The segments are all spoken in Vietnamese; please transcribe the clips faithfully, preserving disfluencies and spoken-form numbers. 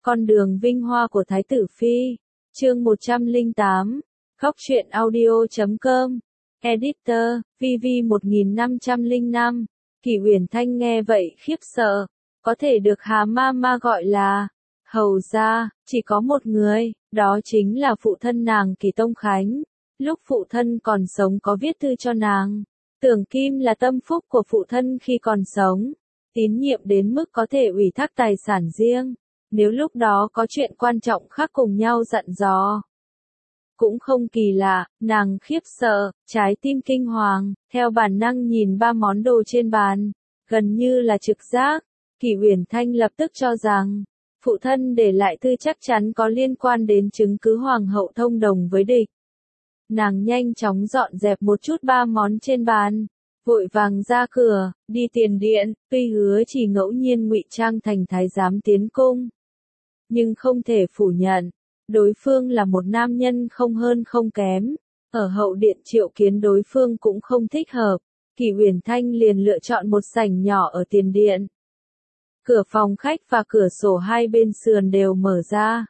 Con đường vinh hoa của Thái tử Phi. Chương một trăm lẻ tám. Khóc chuyện audio chấm com. Editor, vê vê một nghìn năm trăm lẻ năm. Kỷ Uyển Thanh nghe vậy khiếp sợ. Có thể được Hà Ma Ma gọi là hầu gia, chỉ có một người, đó chính là phụ thân nàng Kỷ Tông Khánh. Lúc phụ thân còn sống có viết thư cho nàng. Tưởng Kim là tâm phúc của phụ thân khi còn sống. Tín nhiệm đến mức có thể ủy thác tài sản riêng. Nếu lúc đó có chuyện quan trọng khác cùng nhau dặn dò. Cũng không kỳ lạ, nàng khiếp sợ, trái tim kinh hoàng, theo bản năng nhìn ba món đồ trên bàn. Gần như là trực giác, Kỷ Uyển Thanh lập tức cho rằng, phụ thân để lại thư chắc chắn có liên quan đến chứng cứ hoàng hậu thông đồng với địch. Nàng nhanh chóng dọn dẹp một chút ba món trên bàn, vội vàng ra cửa, đi tiền điện, tuy hứa chỉ ngẫu nhiên ngụy trang thành thái giám tiến cung. Nhưng không thể phủ nhận, đối phương là một nam nhân không hơn không kém, ở hậu điện triệu kiến đối phương cũng không thích hợp, Kỷ Uyển Thanh liền lựa chọn một sảnh nhỏ ở tiền điện. Cửa phòng khách và cửa sổ hai bên sườn đều mở ra.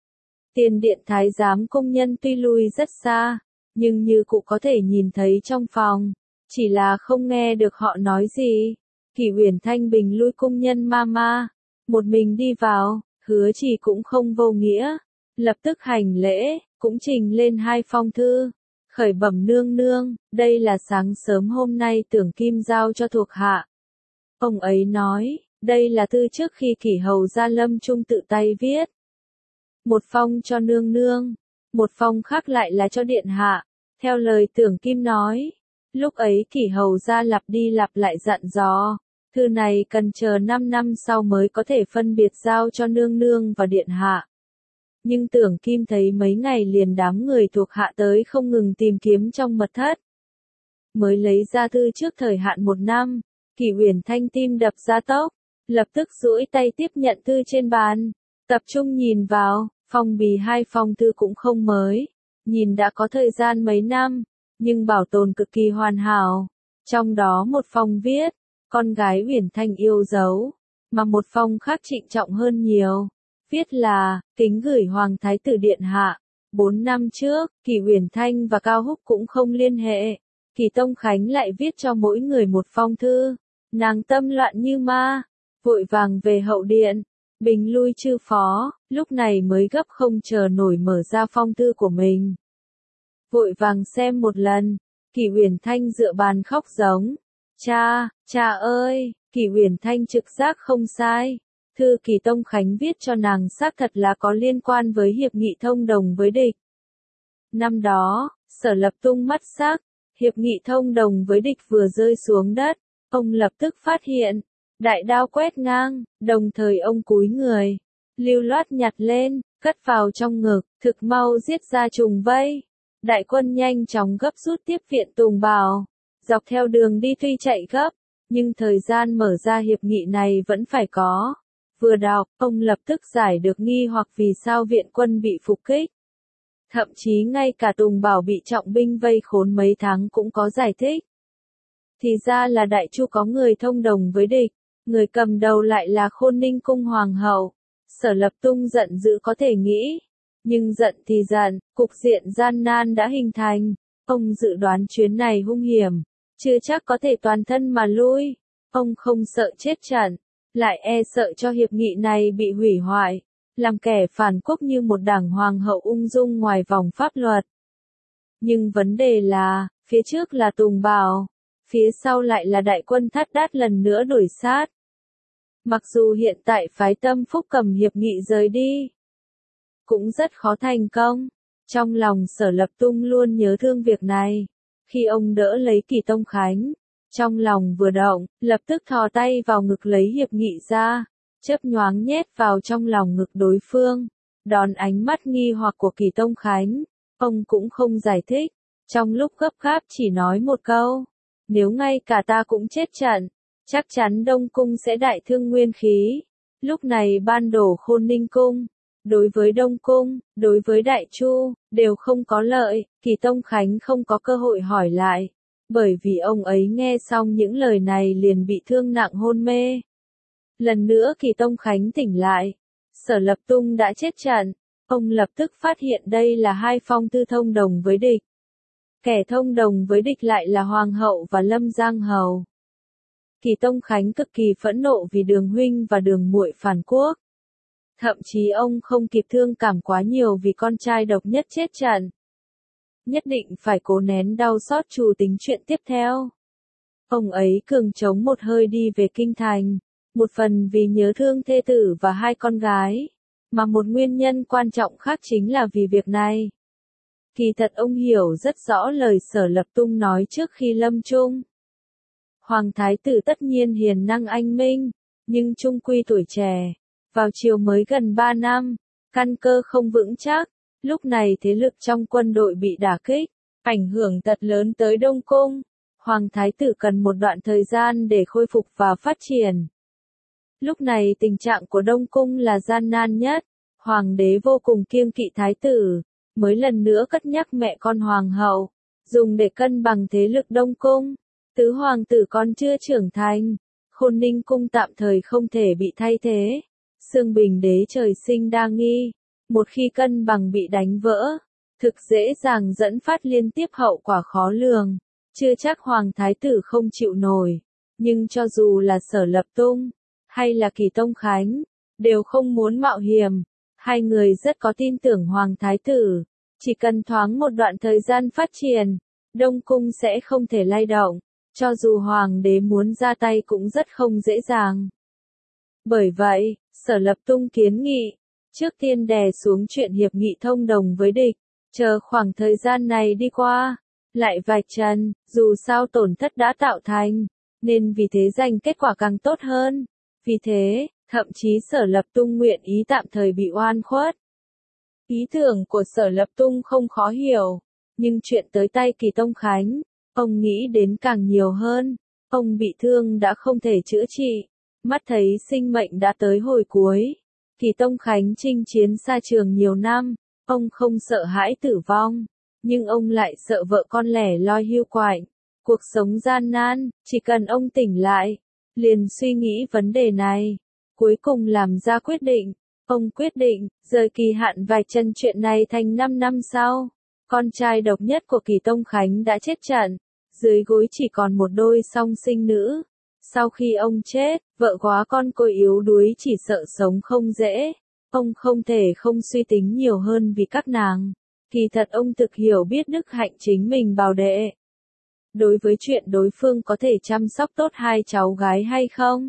Tiền điện thái giám công nhân tuy lui rất xa, nhưng như cụ có thể nhìn thấy trong phòng, chỉ là không nghe được họ nói gì. Kỷ Uyển Thanh bình lui công nhân mama, một mình đi vào, hứa chỉ cũng không vô nghĩa, lập tức hành lễ, cũng trình lên hai phong thư, khởi bẩm nương nương, đây là sáng sớm hôm nay Tưởng Kim giao cho thuộc hạ. Ông ấy nói, đây là thư trước khi Kỷ hầu gia lâm trung tự tay viết. Một phong cho nương nương, một phong khác lại là cho điện hạ, theo lời Tưởng Kim nói. Lúc ấy Kỷ hầu gia lặp đi lặp lại dặn dò, thư này cần chờ năm năm sau mới có thể phân biệt giao cho nương nương và điện hạ. Nhưng Tưởng Kim thấy mấy ngày liền đám người thuộc hạ tới không ngừng tìm kiếm trong mật thất. Mới lấy ra thư trước thời hạn một năm, Kỷ Uyển Thanh tim đập ra tốc, lập tức duỗi tay tiếp nhận thư trên bàn, tập trung nhìn vào, phong bì hai phong thư cũng không mới, nhìn đã có thời gian mấy năm, nhưng bảo tồn cực kỳ hoàn hảo. Trong đó một phong viết, con gái Uyển Thanh yêu dấu, mà một phong khác trịnh trọng hơn nhiều, viết là, kính gửi Hoàng Thái tử Điện Hạ. Bốn năm trước, Kỷ Uyển Thanh và Cao Húc cũng không liên hệ, Kỷ Tông Khánh lại viết cho mỗi người một phong thư, nàng tâm loạn như ma, vội vàng về hậu điện, bình lui chư phó, lúc này mới gấp không chờ nổi mở ra phong thư của mình. Vội vàng xem một lần, Kỷ Uyển Thanh dựa bàn khóc giống. Cha, cha ơi, Kỷ Uyển Thanh trực giác không sai. Thư Kỷ Tông Khánh viết cho nàng xác thật là có liên quan với hiệp nghị thông đồng với địch. Năm đó, Sở Lập tung mắt sắc, hiệp nghị thông đồng với địch vừa rơi xuống đất, ông lập tức phát hiện, đại đao quét ngang, đồng thời ông cúi người, lưu loát nhặt lên, cất vào trong ngực, thực mau giết ra trùng vây. Đại quân nhanh chóng gấp rút tiếp viện Tùng Bảo, dọc theo đường đi tuy chạy gấp, nhưng thời gian mở ra hiệp nghị này vẫn phải có. Vừa đọc, ông lập tức giải được nghi hoặc vì sao viện quân bị phục kích. Thậm chí ngay cả Tùng Bảo bị trọng binh vây khốn mấy tháng cũng có giải thích. Thì ra là Đại Chu có người thông đồng với địch, người cầm đầu lại là Khôn Ninh cung hoàng hậu. Sở Lập Tung giận dữ có thể nghĩ. Nhưng giận thì giận, cục diện gian nan đã hình thành. Ông dự đoán chuyến này hung hiểm, chưa chắc có thể toàn thân mà lui. Ông không sợ chết trận, lại e sợ cho hiệp nghị này bị hủy hoại, làm kẻ phản quốc như một đảng hoàng hậu ung dung ngoài vòng pháp luật. Nhưng vấn đề là, phía trước là Tùng Bảo, phía sau lại là đại quân Thát Đát lần nữa đuổi sát. Mặc dù hiện tại phái Tâm Phúc cầm hiệp nghị rời đi, cũng rất khó thành công. Trong lòng Sở Lập Tung luôn nhớ thương việc này. Khi ông đỡ lấy Kỷ Tông Khánh, trong lòng vừa động, lập tức thò tay vào ngực lấy hiệp nghị ra, chớp nhoáng nhét vào trong lòng ngực đối phương. Đón ánh mắt nghi hoặc của Kỷ Tông Khánh, ông cũng không giải thích, trong lúc gấp gáp chỉ nói một câu, nếu ngay cả ta cũng chết trận, chắc chắn Đông Cung sẽ đại thương nguyên khí. Lúc này ban đổ Khôn Ninh cung, đối với Đông Cung, đối với Đại Chu, đều không có lợi. Kỷ Tông Khánh không có cơ hội hỏi lại, bởi vì ông ấy nghe xong những lời này liền bị thương nặng hôn mê. Lần nữa Kỷ Tông Khánh tỉnh lại, Sở Lập Tung đã chết trận. Ông lập tức phát hiện đây là hai phong thư thông đồng với địch. Kẻ thông đồng với địch lại là Hoàng hậu và Lâm Giang Hầu. Kỳ Tông Khánh cực kỳ phẫn nộ vì Đường huynh và Đường muội phản quốc. Thậm chí ông không kịp thương cảm quá nhiều vì con trai độc nhất chết trận. Nhất định phải cố nén đau xót trù tính chuyện tiếp theo. Ông ấy cường chống một hơi đi về kinh thành, một phần vì nhớ thương thê tử và hai con gái, mà một nguyên nhân quan trọng khác chính là vì việc này. Kỳ thật ông hiểu rất rõ lời Sở Lập Tung nói trước khi lâm chung. Hoàng thái tử tất nhiên hiền năng anh minh, nhưng trung quy tuổi trẻ, vào triều mới gần ba năm, căn cơ không vững chắc, lúc này thế lực trong quân đội bị đả kích, ảnh hưởng thật lớn tới Đông Cung. Hoàng thái tử cần một đoạn thời gian để khôi phục và phát triển. Lúc này tình trạng của Đông Cung là gian nan nhất, hoàng đế vô cùng kiêng kỵ thái tử, mới lần nữa cất nhắc mẹ con hoàng hậu, dùng để cân bằng thế lực Đông Cung. Tứ hoàng tử còn chưa trưởng thành, Khôn Ninh cung tạm thời không thể bị thay thế. Xương Bình đế trời sinh đa nghi, một khi cân bằng bị đánh vỡ, thực dễ dàng dẫn phát liên tiếp hậu quả khó lường. Chưa chắc Hoàng thái tử không chịu nổi, nhưng cho dù là Sở Lập Tung, hay là Kỳ Tông Khánh, đều không muốn mạo hiểm. Hai người rất có tin tưởng Hoàng thái tử, chỉ cần thoáng một đoạn thời gian phát triển, Đông Cung sẽ không thể lay động, cho dù Hoàng đế muốn ra tay cũng rất không dễ dàng. Bởi vậy, Sở Lập Tung kiến nghị, trước tiên đè xuống chuyện hiệp nghị thông đồng với địch, chờ khoảng thời gian này đi qua, lại vạch trần, dù sao tổn thất đã tạo thành, nên vì thế giành kết quả càng tốt hơn. Vì thế, thậm chí Sở Lập Tung nguyện ý tạm thời bị oan khuất. Ý tưởng của Sở Lập Tung không khó hiểu, nhưng chuyện tới tay Kỳ Tông Khánh, ông nghĩ đến càng nhiều hơn. Ông bị thương đã không thể chữa trị, mắt thấy sinh mệnh đã tới hồi cuối. Kỳ Tông Khánh chinh chiến xa trường nhiều năm, ông không sợ hãi tử vong, nhưng ông lại sợ vợ con lẻ loi hiu quạnh, cuộc sống gian nan. Chỉ cần ông tỉnh lại, liền suy nghĩ vấn đề này, cuối cùng làm ra quyết định. Ông quyết định rời kỳ hạn vạch trần chuyện này thành năm năm sau. Con trai độc nhất của Kỳ Tông Khánh đã chết trận, dưới gối chỉ còn một đôi song sinh nữ. Sau khi ông chết, vợ quá con cô yếu đuối chỉ sợ sống không dễ. Ông không thể không suy tính nhiều hơn vì các nàng. Kỳ thật ông thực hiểu biết đức hạnh chính mình bảo đệ. Đối với chuyện đối phương có thể chăm sóc tốt hai cháu gái hay không,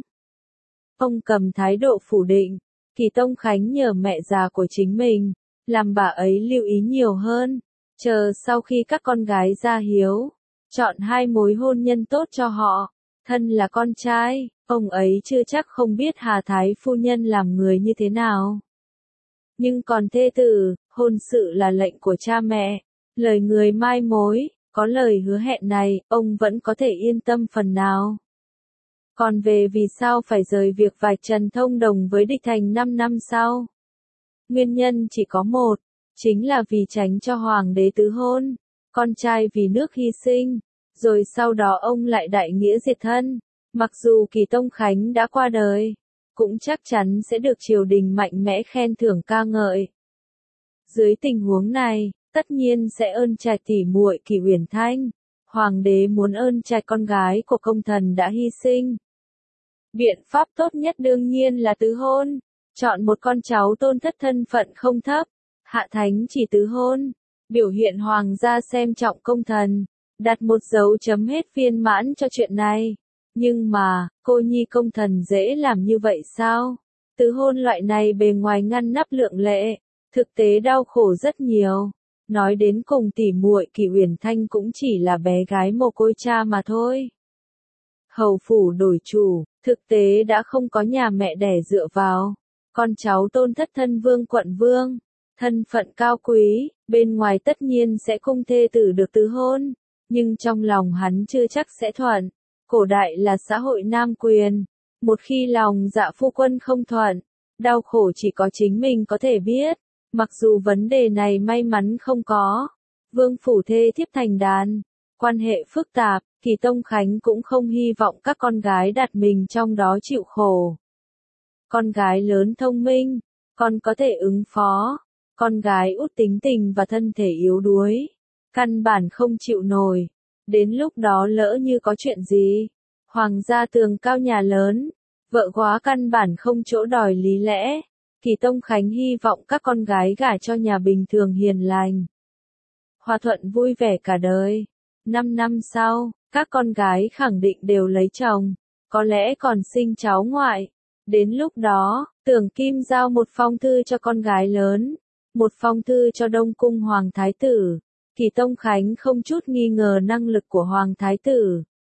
ông cầm thái độ phủ định. Kỳ Tông Khánh nhờ mẹ già của chính mình, làm bà ấy lưu ý nhiều hơn, chờ sau khi các con gái ra hiếu, chọn hai mối hôn nhân tốt cho họ. Thân là con trai, ông ấy chưa chắc không biết Hà Thái phu nhân làm người như thế nào. Nhưng còn thê tử, hôn sự là lệnh của cha mẹ, lời người mai mối, có lời hứa hẹn này, ông vẫn có thể yên tâm phần nào. Còn về vì sao phải rời việc vạch trần thông đồng với địch thành năm năm sau, nguyên nhân chỉ có một, chính là vì tránh cho hoàng đế tứ hôn, con trai vì nước hy sinh, rồi sau đó ông lại đại nghĩa diệt thân. Mặc dù Kỳ Tông Khánh đã qua đời, cũng chắc chắn sẽ được triều đình mạnh mẽ khen thưởng ca ngợi. Dưới tình huống này, tất nhiên sẽ ơn trạch tỉ muội Kỳ Uyển Thanh. Hoàng đế muốn ơn trạch con gái của công thần đã hy sinh. Biện pháp tốt nhất đương nhiên là tứ hôn, chọn một con cháu tôn thất thân phận không thấp, hạ thánh chỉ tứ hôn, biểu hiện hoàng gia xem trọng công thần, đặt một dấu chấm hết viên mãn cho chuyện này. Nhưng mà, cô nhi công thần dễ làm như vậy sao? Tứ hôn loại này bề ngoài ngăn nắp lượng lệ, thực tế đau khổ rất nhiều. Nói đến cùng tỉ muội Kỳ Uyển Thanh cũng chỉ là bé gái mồ côi cha mà thôi. Hầu phủ đổi chủ, thực tế đã không có nhà mẹ đẻ dựa vào. Con cháu tôn thất thân vương quận vương, thân phận cao quý, bên ngoài tất nhiên sẽ cung thê tử được tứ hôn, nhưng trong lòng hắn chưa chắc sẽ thuận. Cổ đại là xã hội nam quyền, một khi lòng dạ phu quân không thuận, đau khổ chỉ có chính mình có thể biết. Mặc dù vấn đề này may mắn không có, vương phủ thê thiếp thành đàn, quan hệ phức tạp, Kỳ Tông Khánh cũng không hy vọng các con gái đặt mình trong đó chịu khổ. Con gái lớn thông minh, con có thể ứng phó. Con gái út tính tình và thân thể yếu đuối, căn bản không chịu nổi. Đến lúc đó lỡ như có chuyện gì, hoàng gia tường cao nhà lớn, vợ quá căn bản không chỗ đòi lý lẽ. Kỳ Tông Khánh hy vọng các con gái gả cho nhà bình thường hiền lành, hòa thuận vui vẻ cả đời. Năm năm sau, các con gái khẳng định đều lấy chồng, có lẽ còn sinh cháu ngoại. Đến lúc đó, Tưởng Kim giao một phong thư cho con gái lớn, một phong thư cho Đông Cung Hoàng Thái Tử. Kỳ Tông Khánh không chút nghi ngờ năng lực của Hoàng Thái Tử.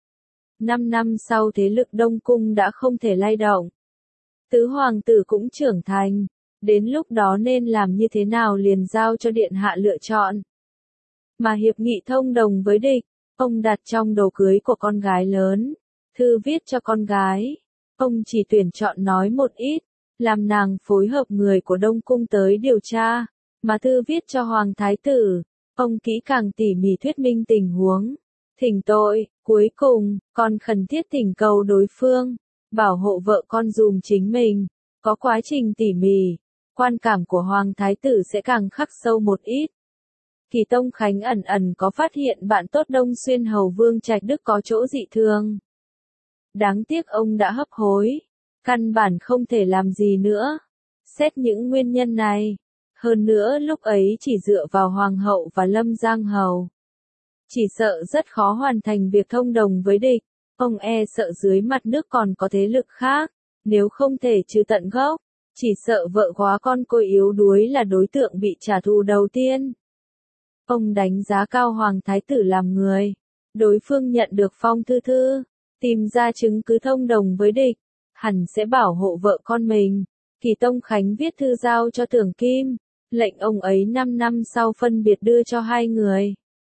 Năm năm sau thế lực Đông Cung đã không thể lay động. Tứ Hoàng tử cũng trưởng thành, đến lúc đó nên làm như thế nào liền giao cho Điện Hạ lựa chọn. Mà hiệp nghị thông đồng với địch, ông đặt trong đồ cưới của con gái lớn, thư viết cho con gái. Ông chỉ tuyển chọn nói một ít, làm nàng phối hợp người của Đông Cung tới điều tra, mà thư viết cho Hoàng Thái Tử, ông kỹ càng tỉ mỉ thuyết minh tình huống, thỉnh tội, cuối cùng, còn khẩn thiết thỉnh cầu đối phương, bảo hộ vợ con dùm chính mình, có quá trình tỉ mỉ, quan cảm của Hoàng Thái Tử sẽ càng khắc sâu một ít. Kỳ Tông Khánh ẩn ẩn có phát hiện bạn tốt Đông Xuyên Hầu Vương Trạch Đức có chỗ dị thường. Đáng tiếc ông đã hấp hối, căn bản không thể làm gì nữa. Xét những nguyên nhân này, hơn nữa lúc ấy chỉ dựa vào Hoàng hậu và Lâm Giang Hầu, chỉ sợ rất khó hoàn thành việc thông đồng với địch. Ông e sợ dưới mặt nước còn có thế lực khác, nếu không thể trừ tận gốc, chỉ sợ vợ quá con côi yếu đuối là đối tượng bị trả thù đầu tiên. Ông đánh giá cao Hoàng Thái Tử làm người, đối phương nhận được phong thư thư, tìm ra chứng cứ thông đồng với địch, hẳn sẽ bảo hộ vợ con mình. Kỳ Tông Khánh viết thư giao cho Tưởng Kim, lệnh ông ấy năm năm sau phân biệt đưa cho hai người.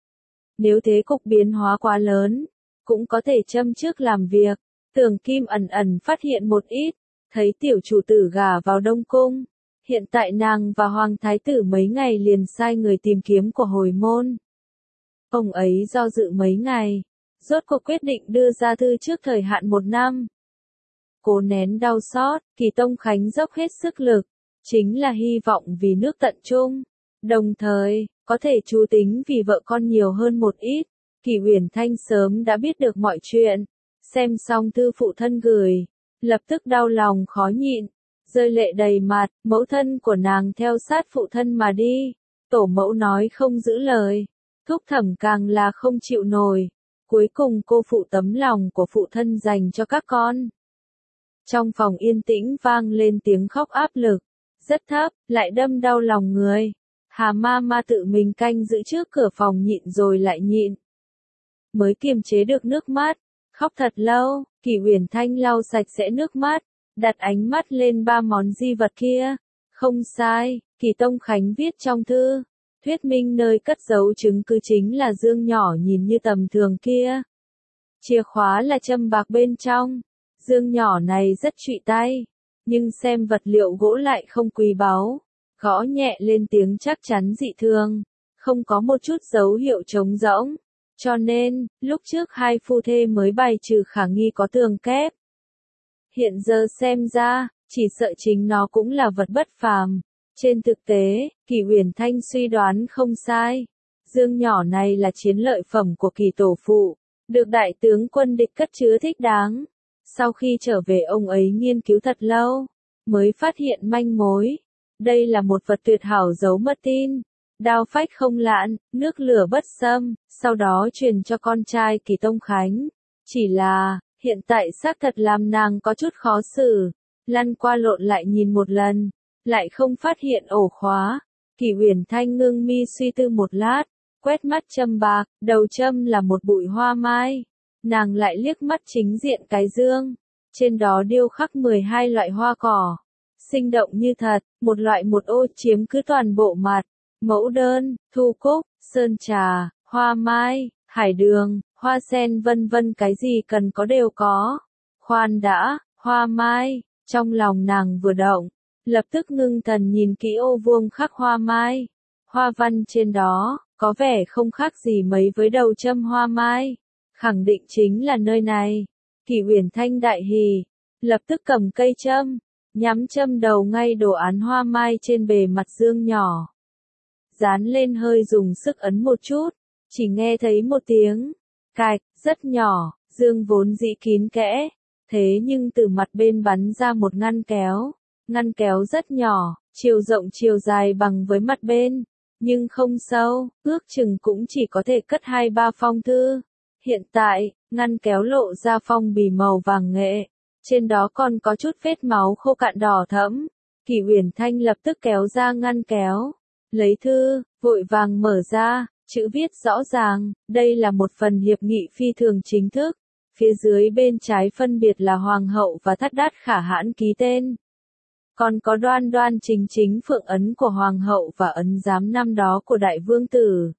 Nếu thế cục biến hóa quá lớn, cũng có thể châm trước làm việc. Tưởng Kim ẩn ẩn phát hiện một ít, thấy tiểu chủ tử gả vào Đông Cung. Hiện tại nàng và Hoàng Thái Tử mấy ngày liền sai người tìm kiếm của hồi môn. Ông ấy do dự mấy ngày, rốt cuộc quyết định đưa ra thư trước thời hạn một năm. Cố nén đau xót, Kỳ Tông Khánh dốc hết sức lực, chính là hy vọng vì nước tận trung, đồng thời, có thể chú tính vì vợ con nhiều hơn một ít. Kỳ Uyển Thanh sớm đã biết được mọi chuyện, xem xong thư phụ thân gửi, lập tức đau lòng khó nhịn, rơi lệ đầy mặt. Mẫu thân của nàng theo sát phụ thân mà đi, tổ mẫu nói không giữ lời, thúc thẩm càng là không chịu nổi, cuối cùng cô phụ tấm lòng của phụ thân dành cho các con. Trong phòng yên tĩnh vang lên tiếng khóc áp lực, rất thấp, lại đâm đau lòng người. Hà ma ma tự mình canh giữ trước cửa phòng nhịn rồi lại nhịn, mới kiềm chế được nước mắt, khóc thật lâu. Kỳ Uyển Thanh lau sạch sẽ nước mắt, đặt ánh mắt lên ba món di vật kia. Không sai, Kỳ Tông Khánh viết trong thư, thuyết minh nơi cất giấu chứng cứ chính là dương nhỏ nhìn như tầm thường kia. Chìa khóa là châm bạc bên trong, dương nhỏ này rất trụy tay, nhưng xem vật liệu gỗ lại không quý báu, gõ nhẹ lên tiếng chắc chắn dị thường, không có một chút dấu hiệu trống rỗng. Cho nên, lúc trước hai phu thê mới bài trừ khả nghi có tường kép. Hiện giờ xem ra, chỉ sợ chính nó cũng là vật bất phàm. Trên thực tế, Kỳ Uyển Thanh suy đoán không sai. Dương nhỏ này là chiến lợi phẩm của Kỳ tổ phụ, được đại tướng quân địch cất chứa thích đáng. Sau khi trở về ông ấy nghiên cứu thật lâu, mới phát hiện manh mối. Đây là một vật tuyệt hảo giấu mật tin. Đao phách không lạn, nước lửa bất xâm, sau đó truyền cho con trai Kỳ Tông Khánh. Chỉ là, hiện tại xác thật làm nàng có chút khó xử, lăn qua lộn lại nhìn một lần, lại không phát hiện ổ khóa. Kỳ Uyển Thanh ngưng mi suy tư một lát, quét mắt châm bạc, đầu châm là một bụi hoa mai. Nàng lại liếc mắt chính diện cái dương, trên đó điêu khắc mười hai loại hoa cỏ, sinh động như thật, một loại một ô chiếm cứ toàn bộ mặt. Mẫu đơn, thu cúc, sơn trà, hoa mai, hải đường, hoa sen vân vân, cái gì cần có đều có. Khoan đã, hoa mai, trong lòng nàng vừa động, lập tức ngưng thần nhìn kỹ ô vuông khắc hoa mai. Hoa văn trên đó, có vẻ không khác gì mấy với đầu châm hoa mai, khẳng định chính là nơi này. Kỳ Uyển Thanh đại hỉ, lập tức cầm cây châm, nhắm châm đầu ngay đồ án hoa mai trên bề mặt dương nhỏ. Dán lên hơi dùng sức ấn một chút, chỉ nghe thấy một tiếng cạch, rất nhỏ, dương vốn dĩ kín kẽ, thế nhưng từ mặt bên bắn ra một ngăn kéo, ngăn kéo rất nhỏ, chiều rộng chiều dài bằng với mặt bên, nhưng không sâu, ước chừng cũng chỉ có thể cất hai ba phong thư. Hiện tại, ngăn kéo lộ ra phong bì màu vàng nghệ, trên đó còn có chút vết máu khô cạn đỏ thẫm. Kỷ Uyển Thanh lập tức kéo ra ngăn kéo, lấy thư, vội vàng mở ra, chữ viết rõ ràng, đây là một phần hiệp nghị phi thường chính thức, phía dưới bên trái phân biệt là Hoàng hậu và Thắt Đát Khả Hãn ký tên. Còn có đoan đoan chính chính phượng ấn của Hoàng hậu và ấn giám năm đó của Đại Vương Tử.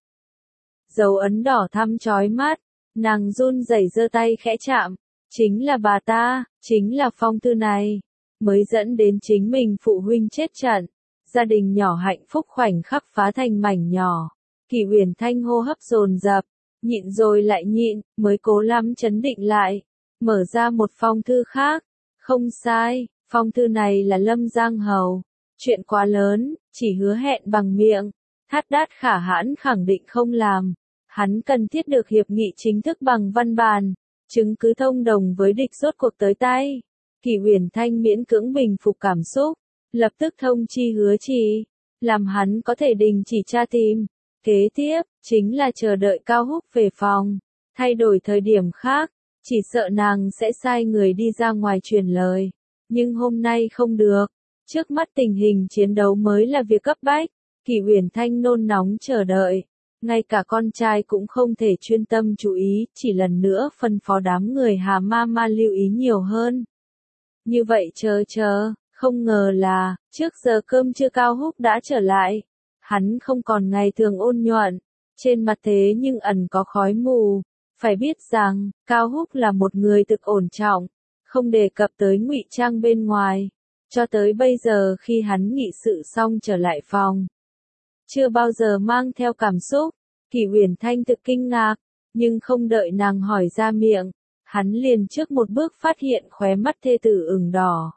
Dấu ấn đỏ thắm chói mắt, nàng run rẩy giơ tay khẽ chạm, chính là bà ta, chính là phong thư này, mới dẫn đến chính mình phụ huynh chết trận, gia đình nhỏ hạnh phúc khoảnh khắc phá thành mảnh nhỏ. Kỷ Uyển Thanh hô hấp dồn dập, nhịn rồi lại nhịn, mới cố lắm chấn định lại, mở ra một phong thư khác, không sai, phong thư này là Lâm Giang Hầu, chuyện quá lớn, chỉ hứa hẹn bằng miệng, Thát Đát Khả Hãn khẳng định không làm, hắn cần thiết được hiệp nghị chính thức bằng văn bản, chứng cứ thông đồng với địch rốt cuộc tới tay. Kỷ Uyển Thanh miễn cưỡng bình phục cảm xúc, lập tức thông chi Hứa Trì, làm hắn có thể đình chỉ tra tìm. Kế tiếp, chính là chờ đợi Cao Húc về phòng, thay đổi thời điểm khác, chỉ sợ nàng sẽ sai người đi ra ngoài truyền lời. Nhưng hôm nay không được, trước mắt tình hình chiến đấu mới là việc cấp bách, Kỷ Uyển Thanh nôn nóng chờ đợi, ngay cả con trai cũng không thể chuyên tâm chú ý, chỉ lần nữa phân phó đám người Hà Ma Ma lưu ý nhiều hơn. Như vậy chờ chờ, không ngờ là, trước giờ cơm trưa Cao Húc đã trở lại. Hắn không còn ngày thường ôn nhuận, trên mặt thế nhưng ẩn có khói mù. Phải biết rằng, Cao Húc là một người thực ổn trọng, không đề cập tới ngụy trang bên ngoài. Cho tới bây giờ khi hắn nghị sự xong trở lại phòng, chưa bao giờ mang theo cảm xúc. Kỷ Uyển Thanh thực kinh ngạc, nhưng không đợi nàng hỏi ra miệng, hắn liền trước một bước phát hiện khóe mắt thê tử ửng đỏ.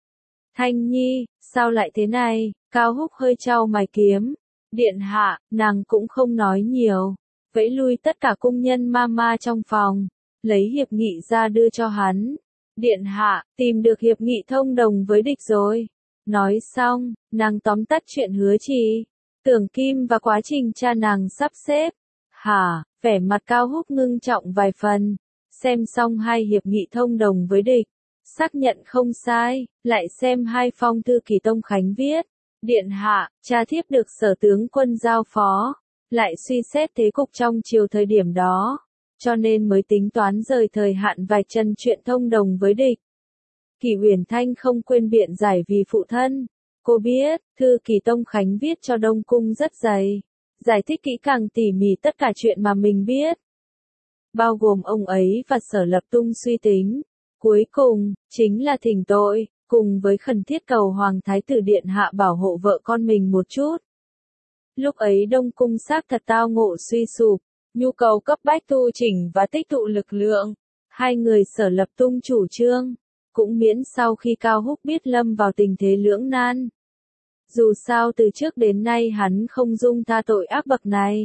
Thanh Nhi, sao lại thế này? Cao Húc hơi chau mày kiếm. Điện hạ, nàng cũng không nói nhiều, vẫy lui tất cả cung nhân ma ma trong phòng, lấy hiệp nghị ra đưa cho hắn. Điện hạ, tìm được hiệp nghị thông đồng với địch rồi. Nói xong, nàng tóm tắt chuyện Hứa Trì, Tưởng Kim và quá trình cha nàng sắp xếp. Hả, vẻ mặt Cao Húc ngưng trọng vài phần, xem xong hai hiệp nghị thông đồng với địch, xác nhận không sai, lại xem hai phong thư Kỳ Tông Khánh viết. Điện hạ, cha thiếp được sở tướng quân giao phó, lại suy xét thế cục trong chiều thời điểm đó, cho nên mới tính toán rời thời hạn vạch trần chuyện thông đồng với địch. Kỷ Uyển Thanh không quên biện giải vì phụ thân. Cô biết, thư Kỳ Tông Khánh viết cho Đông Cung rất dày, giải thích kỹ càng tỉ mỉ tất cả chuyện mà mình biết, bao gồm ông ấy và Sở Lập Tung suy tính. Cuối cùng, chính là thỉnh tội, cùng với khẩn thiết cầu Hoàng Thái tử Điện hạ bảo hộ vợ con mình một chút. Lúc ấy Đông Cung xác thật tao ngộ suy sụp, nhu cầu cấp bách tu chỉnh và tích tụ lực lượng. Hai người Sở Lập Tung chủ trương, cũng miễn sau khi Cao Húc biết lâm vào tình thế lưỡng nan. Dù sao từ trước đến nay hắn không dung tha tội ác bậc này.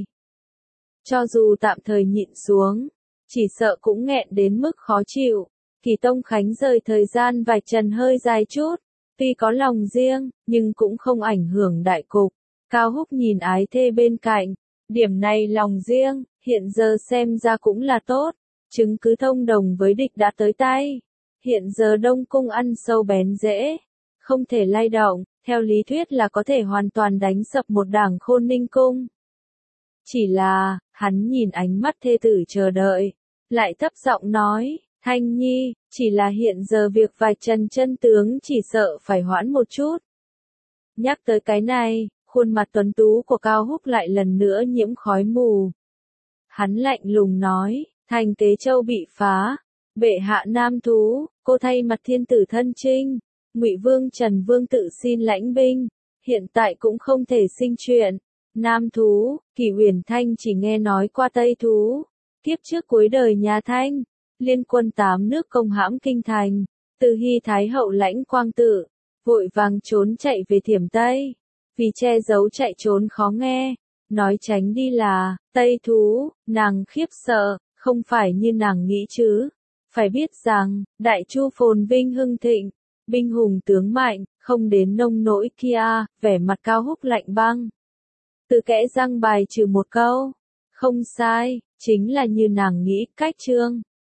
Cho dù tạm thời nhịn xuống, chỉ sợ cũng nghẹn đến mức khó chịu. Kỳ Tông Khánh rời thời gian vạch trần hơi dài chút, tuy có lòng riêng, nhưng cũng không ảnh hưởng đại cục. Cao Húc nhìn ái thê bên cạnh, điểm này lòng riêng, hiện giờ xem ra cũng là tốt, chứng cứ thông đồng với địch đã tới tay. Hiện giờ Đông Cung ăn sâu bén rễ, không thể lay động, theo lý thuyết là có thể hoàn toàn đánh sập một đảng Khôn Ninh Cung. Chỉ là, hắn nhìn ánh mắt thê tử chờ đợi, lại thấp giọng nói, Thanh Nhi, chỉ là hiện giờ việc vạch trần chân tướng chỉ sợ phải hoãn một chút. Nhắc tới cái này, khuôn mặt tuấn tú của Cao Húc lại lần nữa nhiễm khói mù. Hắn lạnh lùng nói, thành Tế Châu bị phá, bệ hạ nam thú, cô thay mặt thiên tử thân chinh, Ngụy Vương Trần Vương tự xin lãnh binh, hiện tại cũng không thể sinh chuyện. Nam thú, Kỷ Uyển Thanh chỉ nghe nói qua Tây thú, kiếp trước cuối đời nhà Thanh, liên quân tám nước công hãm kinh thành, từ Hy Thái hậu lãnh quang tự, vội vàng trốn chạy về Thiểm Tây. Vì che giấu chạy trốn khó nghe, nói tránh đi là Tây thú, nàng khiếp sợ, không phải như nàng nghĩ chứ. Phải biết rằng, Đại Chu phồn vinh hưng thịnh, binh hùng tướng mạnh, không đến nông nỗi kia, vẻ mặt Cao Húc lạnh băng. Tự kẽ răng bài trừ một câu, không sai, chính là như nàng nghĩ, cách Trương